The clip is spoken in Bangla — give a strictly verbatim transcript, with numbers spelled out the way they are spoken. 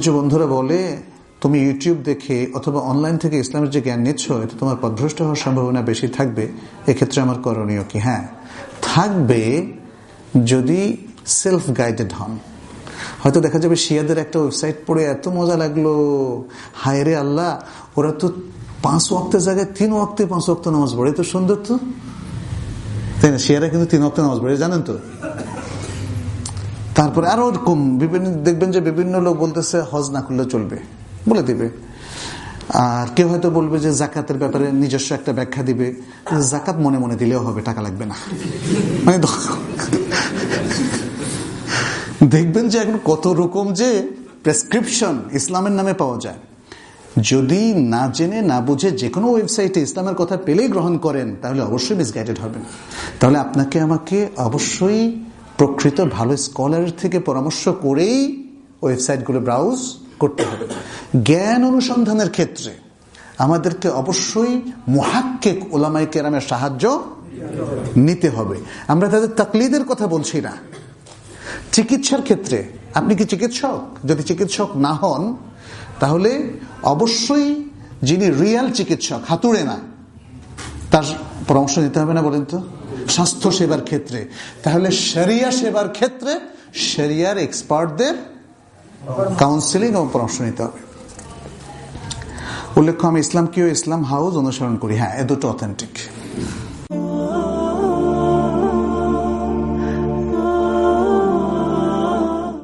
কিছু বন্ধুরা বলে, তুমি ইউটিউব দেখে অথবা অনলাইন থেকে ইসলামের যে জ্ঞান নিচ্ছ, এটা তোমার পথভ্রষ্ট হওয়ার সম্ভাবনা বেশি থাকবে। এক্ষেত্রে আমার করণীয় কি? হ্যাঁ, থাকবে যদি সেলফ গাইডেড হন। হয়তো দেখা যাবে শিয়াদের একটা ওয়েবসাইট পড়ে এত মজা লাগলো, হায় রে আল্লাহ, ওরা তো পাঁচ ওয়াক্তের জায়গায় তিন ওয়াক্তে পাঁচ ওয়াক্ত নামাজ পড়ে, তো সুন্দর তো, তাই না? শিয়ারা কিন্তু তিন ওয়াক্তে নামাজ পড়ে, জানেন তো। তারপরে আরো এরকম বিভিন্ন দেখবেন যে বিভিন্ন লোক বলতেছে হজ না করলে চলবে, বলে দিবে। আর কেউ হয়তো বলবে যে জাকাতের ব্যাপারে নিজস্ব একটা ব্যাখ্যা দিবে, জাকাত মনে মনে দিলেও হবে, টাকা লাগবে না। মানে দেখবেন যে এখন কত রকম যে প্রেসক্রিপশন ইসলামের নামে পাওয়া যায়। যদি না জেনে না বুঝে যে কোনো ওয়েবসাইটে ইসলামের কথা পেলেই গ্রহণ করেন, তাহলে অবশ্যই মিসগাইডেড হবেন। তাহলে আপনাকে আমাকে অবশ্যই প্রকৃত ভালো স্কলারের থেকে পরামর্শ করেই ওয়েবসাইটগুলো ব্রাউজ করতে হবে। জ্ঞান অনুসন্ধানের ক্ষেত্রে আমাদেরকে অবশ্যই মুহাক্কিক উলামায়ে কেরামের সাহায্য নিতে হবে। আমরা তাদের তাকলিদের কথা বলছি না। চিকিৎসার ক্ষেত্রে আপনি কি চিকিৎসক? যদি চিকিৎসক না হন, তাহলে অবশ্যই যিনি রিয়াল চিকিৎসক, হাতুড়ে না, তার পরামর্শ নিতে হবে না, বলেন তো? স্বাস্থ্য সেবার ক্ষেত্রে, তাহলে শরিয়া সেবার ক্ষেত্রে শরিয়ার এক্সপার্টদের কাউন্সিলিং ও পরামর্শ নিতে হবে। উল্লেখ্য, আমি ইসলাম কি ও ইসলাম হাউস অনুসরণ করি। হ্যাঁ, এ দুটো অথেন্টিক।